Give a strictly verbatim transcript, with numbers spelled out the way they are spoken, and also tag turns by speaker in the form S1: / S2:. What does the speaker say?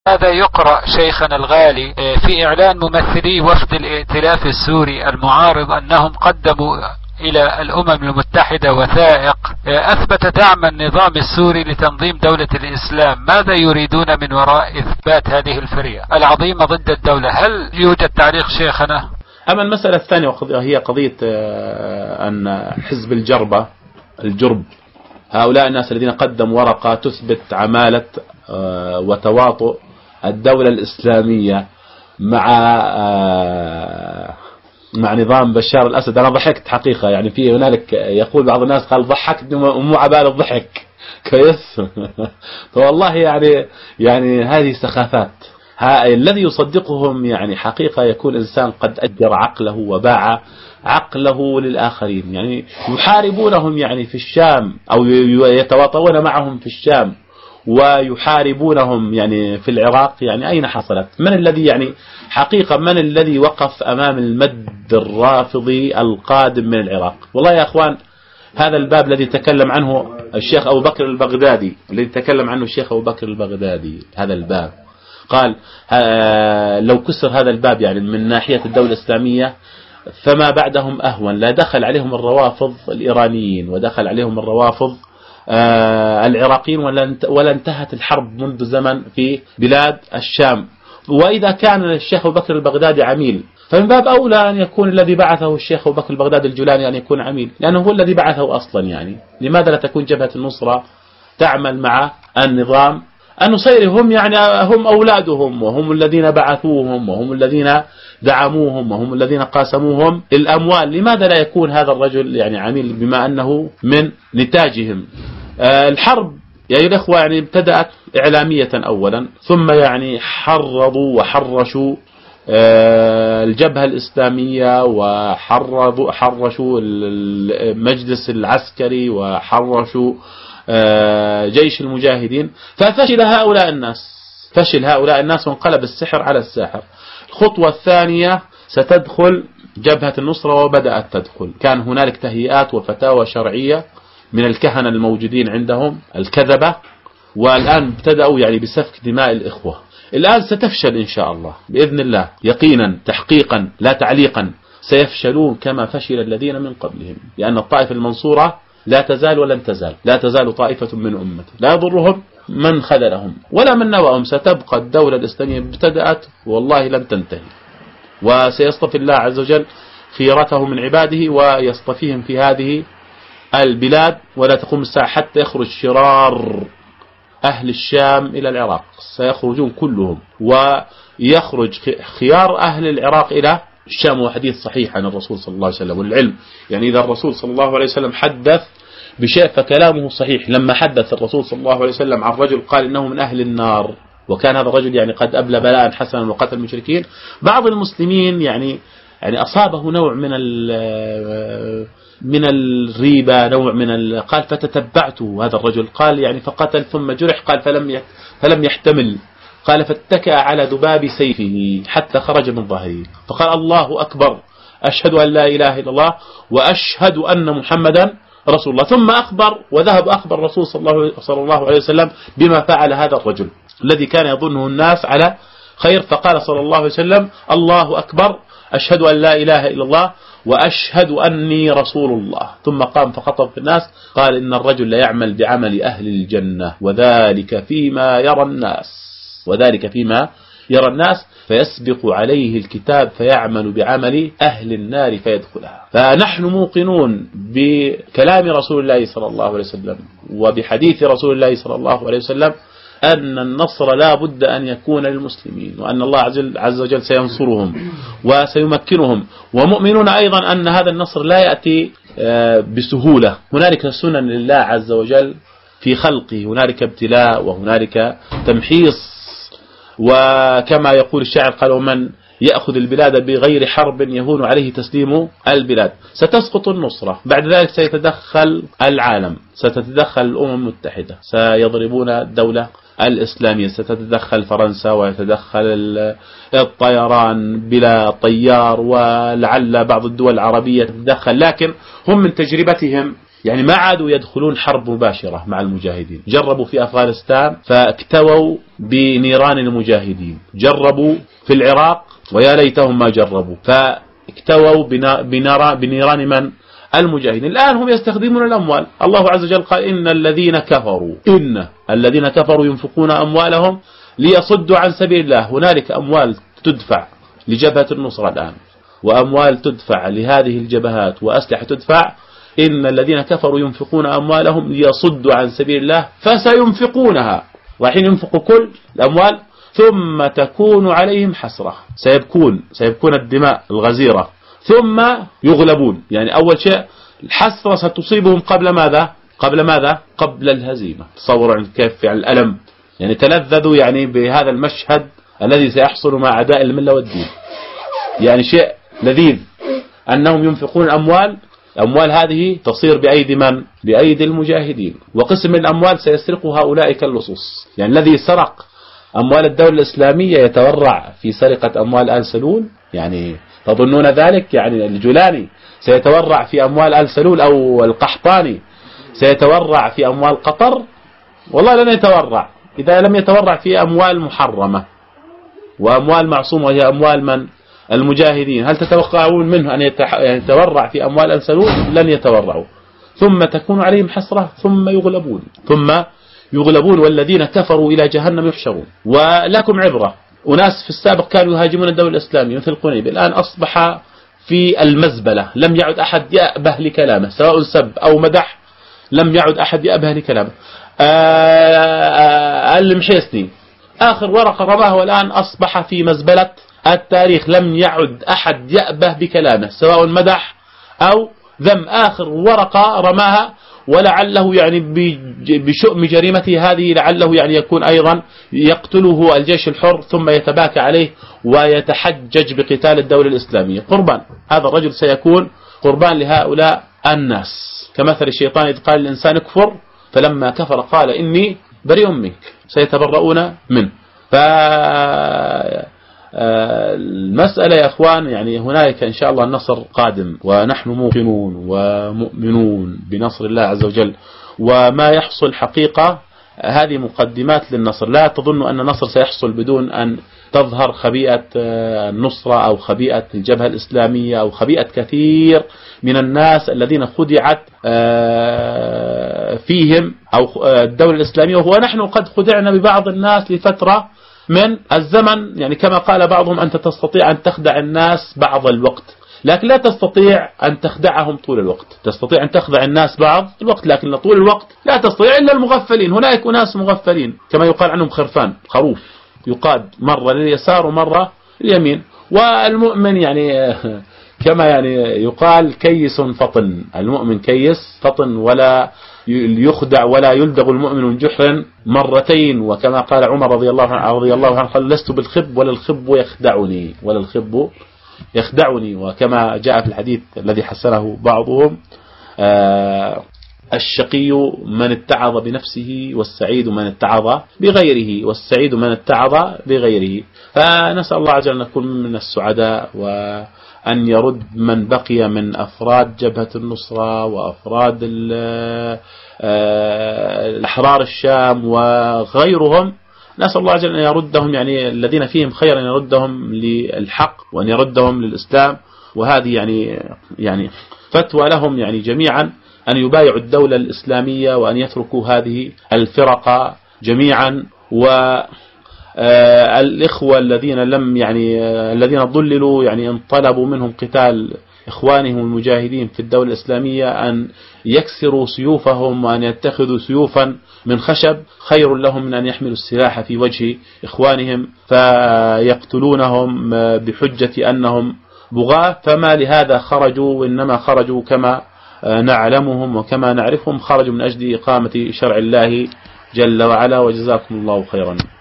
S1: هذا يقرأ شيخنا الغالي في إعلان ممثلي وفد الائتلاف السوري المعارض أنهم قدموا إلى الأمم المتحدة وثائق أثبت دعم النظام السوري لتنظيم دولة الإسلام. ماذا يريدون من وراء إثبات هذه الفرية العظيمة ضد الدولة؟ هل يوجد تعليق شيخنا؟
S2: أما المسألة الثانية هي قضية أن حزب الجربة الجرب هؤلاء الناس الذين قدموا ورقة تثبت عمالة وتواطؤ الدولة الإسلامية مع مع نظام بشار الأسد. أنا ضحكت حقيقة، يعني في هنالك يقول بعض الناس قال ضحكتني ومو عبال الضحك كويس. فوالله يعني يعني هذه سخافات. الذي يصدقهم يعني حقيقة يكون إنسان قد أجر عقله وباع عقله للآخرين. يعني يحاربونهم يعني في الشام أو يتواطؤون معهم في الشام ويحاربونهم يعني في العراق. يعني أين حصلت؟ من الذي يعني حقيقة من الذي وقف أمام المد الرافضي القادم من العراق؟ والله يا أخوان هذا الباب الذي تكلم عنه الشيخ أبو بكر البغدادي الذي تكلم عنه الشيخ أبو بكر البغدادي هذا الباب قال لو كسر هذا الباب يعني من ناحية الدولة الإسلامية فما بعدهم أهون. لا دخل عليهم الروافض الإيرانيين ودخل عليهم الروافض العراقيين ولا انتهت الحرب منذ زمن في بلاد الشام. وإذا كان الشيخ أبو بكر البغدادي عميل فمن باب أولى أن يكون الذي بعثه الشيخ أبو بكر البغدادي الجولاني أن يكون عميل، لأنه هو الذي بعثه أصلا. يعني لماذا لا تكون جبهة النصرة تعمل مع النظام النصيري؟ هم يعني هم أولادهم وهم الذين بعثوهم وهم الذين دعموهم وهم الذين قاسموهم الأموال. لماذا لا يكون هذا الرجل يعني عميل بما أنه من نتاجهم؟ آه الحرب يا الأخوة يعني ابتدأت إعلامية أولا، ثم يعني حرضوا وحرشوا آه الجبهة الإسلامية وحرضوا حرشوا المجلس العسكري وحرشوا آه جيش المجاهدين. ففشل هؤلاء الناس فشل هؤلاء الناس وانقلب السحر على الساحر. الخطوة الثانية ستدخل جبهة النصرة وبدأت تدخل. كان هنالك تهيئات وفتاوى شرعية من الكهنة الموجودين عندهم الكذبة، والآن ابتدأوا يعني بسفك دماء الإخوة. الآن ستفشل إن شاء الله بإذن الله يقينا تحقيقا لا تعليقا. سيفشلون كما فشل الذين من قبلهم، لأن الطائفة المنصورة لا تزال ولن تزال لا تزال طائفة من أمتي لا يضرهم من خذلهم ولا من نوأهم. ستبقى الدولة الإسلامية ابتدأت والله لن تنتهي، وسيصطفي الله عز وجل خيرته من عباده ويصطفيهم في هذه البلاد. ولا تقوم الساعة حتى يخرج شرار أهل الشام إلى العراق، سيخرجون كلهم، ويخرج خيار أهل العراق إلى الشام. وحديث صحيح عن الرسول صلى الله عليه وسلم. والعلم يعني إذا الرسول صلى الله عليه وسلم حدث بشيء فكلامه صحيح. لما حدث الرسول صلى الله عليه وسلم عن رجل قال إنه من أهل النار، وكان هذا الرجل يعني قد أبلى بلاء حسنا وقتل المشركين، بعض المسلمين يعني يعني أصابه نوع من من الريبة، نوع من ال... قال فتتبعته هذا الرجل، قال يعني فقتل ثم جرح، قال فلم فلم يحتمل، قال فاتكأ على ذباب سيفه حتى خرج من ظهره، فقال الله أكبر أشهد أن لا إله إلا الله وأشهد أن محمدا رسول الله. ثم أخبر وذهب أخبر الرسول صلى الله عليه وسلم بما فعل هذا الرجل الذي كان يظنه الناس على خير. فقال صلى الله عليه وسلم الله أكبر أشهد أن لا إله إلا الله وأشهد أني رسول الله. ثم قام فخطب في الناس قال إن الرجل لا يعمل بعمل أهل الجنة وذلك فيما يرى الناس وذلك فيما يرى الناس فيسبق عليه الكتاب فيعمل بعمل أهل النار فيدخلها. فنحن موقنون بكلام رسول الله صلى الله عليه وسلم وبحديث رسول الله صلى الله عليه وسلم أن النصر لا بد أن يكون للمسلمين، وأن الله عز وجل سينصرهم وسيمكنهم، ومؤمنون أيضا أن هذا النصر لا يأتي بسهولة. هنالك سنن لله عز وجل في خلقه، هنالك ابتلاء وهنالك تمحيص. وكما يقول الشاعر قال ومن يأخذ البلاد بغير حرب يهون عليه تسليم البلاد. ستسقط النصرة، بعد ذلك سيتدخل العالم، ستتدخل الأمم المتحدة، سيضربون الدولة الإسلامية، ستتدخل فرنسا ويتدخل الطيران بلا طيار، ولعل بعض الدول العربية تتدخل. لكن هم من تجربتهم يعني ما عادوا يدخلون حرب مباشرة مع المجاهدين. جربوا في أفغانستان فاكتووا بنيران المجاهدين، جربوا في العراق ويا ليتهم ما جربوا فاكتووا بنيران من؟ المجاهدين. الآن هم يستخدمون الأموال. الله عز وجل قال إن الذين كفروا إن الذين كفروا ينفقون أموالهم ليصدوا عن سبيل الله. هنالك أموال تدفع لجبهة النصرة الآن، وأموال تدفع لهذه الجبهات، وأسلحة تدفع. إن الذين كفروا ينفقون أموالهم ليصدوا عن سبيل الله فسينفقونها، وحين ينفقوا كل الأموال ثم تكون عليهم حسرة، سيبكون سيبكون الدماء الغزيرة ثم يغلبون. يعني أول شيء الحسرة ستصيبهم قبل ماذا؟ قبل ماذا؟ قبل الهزيمة. تصوروا كيف يعني الألم، يعني تلذذوا يعني بهذا المشهد الذي سيحصل مع أعداء الملة والدين. يعني شيء لذيذ أنهم ينفقون أموال، الأموال هذه تصير بأيدي من؟ بأيدي المجاهدين، وقسم من الأموال سيسرقها أولئك اللصوص. يعني الذي سرق أموال الدولة الإسلامية يتورع في سرقة أموال آل سلول؟ يعني تظنون ذلك؟ يعني الجولاني سيتورع في أموال آل سلول، أو القحطاني سيتورع في أموال قطر؟ والله لن يتورع إذا لم يتورع في أموال محرمة وأموال معصومة، وهي أموال من؟ المجاهدين. هل تتوقعون منه أن يتورع في أموال آل سلول؟ لن يتورعوا. ثم تكون عليهم حسرة ثم يغلبون ثم يغلبون والذين كفروا إلى جهنم يحشرون. ولكم عبرة، أناس في السابق كانوا يهاجمون الدولة الإسلامية مثل قنيب، الآن أصبح في المزبلة، لم يعد أحد يأبه لكلامه، سواء سب أو مدح لم يعد أحد يأبه لكلامه. المحيسني آخر ورقة رماه والآن أصبح في مزبلة التاريخ، لم يعد أحد يأبه بكلامه سواء مدح أو ذم. آخر ورقة رماها ولعله يعني بشؤم جريمته هذه لعله يعني يكون أيضا يقتله الجيش الحر ثم يتباكى عليه ويتحجج بقتال الدولة الإسلامية. قربان، هذا الرجل سيكون قربان لهؤلاء الناس، كمثل الشيطان إذ قال الإنسان كفر فلما كفر قال إني بريء منك، سيتبرؤون منه. فالمسألة يا أخوان يعني هنالك إن شاء الله النصر قادم، ونحن موقنون ومؤمنون بنصر الله عز وجل. وما يحصل حقيقة هذه مقدمات للنصر. لا تظن أن النصر سيحصل بدون أن تظهر خبيئة النصرة أو خبيئة الجبهة الإسلامية أو خبيئة كثير من الناس الذين خدعت فيهم أو الدولة الإسلامية. وهو نحن قد خدعنا ببعض الناس لفترة من الزمن، يعني كما قال بعضهم أنت تستطيع أن تخدع الناس بعض الوقت لكن لا تستطيع أن تخدعهم طول الوقت. تستطيع أن تخدع الناس بعض الوقت لكن طول الوقت لا تستطيع إلا المغفلين. هناك ناس مغفلين كما يقال عنهم خرفان، خروف يقاد مرة لليسار ومرة لليمين. والمؤمن يعني كما يعني يقال كيس فطن، المؤمن كيس فطن ولا يخدع ولا يلدغ المؤمن من جحر مرتين. وكما قال عمر رضي الله عنه رضي الله عنه قال لست بالخب ولا الخب يخدعني ولا الخب يخدعني. وكما جاء في الحديث الذي حسنه بعضهم آه الشقي من اتعظ بنفسه والسعيد من اتعظ بغيره والسعيد من اتعظ بغيره. فنسأل الله عز وجل أن نكون من السعداء، وأن يرد من بقي من أفراد جبهة النصرة وأفراد الأحرار الشام وغيرهم. نسأل الله عز وجل أن يردهم يعني الذين فيهم خير أن يردهم للحق وأن يردهم للإسلام. وهذه يعني يعني فتوى لهم يعني جميعا أن يبايعوا الدولة الإسلامية وأن يتركوا هذه الفرق جميعا. والإخوة الذين لم يعني الذين ضللوا يعني ان طلبوا منهم قتال إخوانهم المجاهدين في الدولة الإسلامية أن يكسروا سيوفهم وأن يتخذوا سيوفا من خشب خير لهم من أن يحملوا السلاح في وجه إخوانهم فيقتلونهم بحجة أنهم بغاة. فما لهذا خرجوا، وإنما خرجوا كما نعلمهم وكما نعرفهم، خرجوا من أجل إقامة شرع الله جل وعلا. وجزاكم الله خيرا.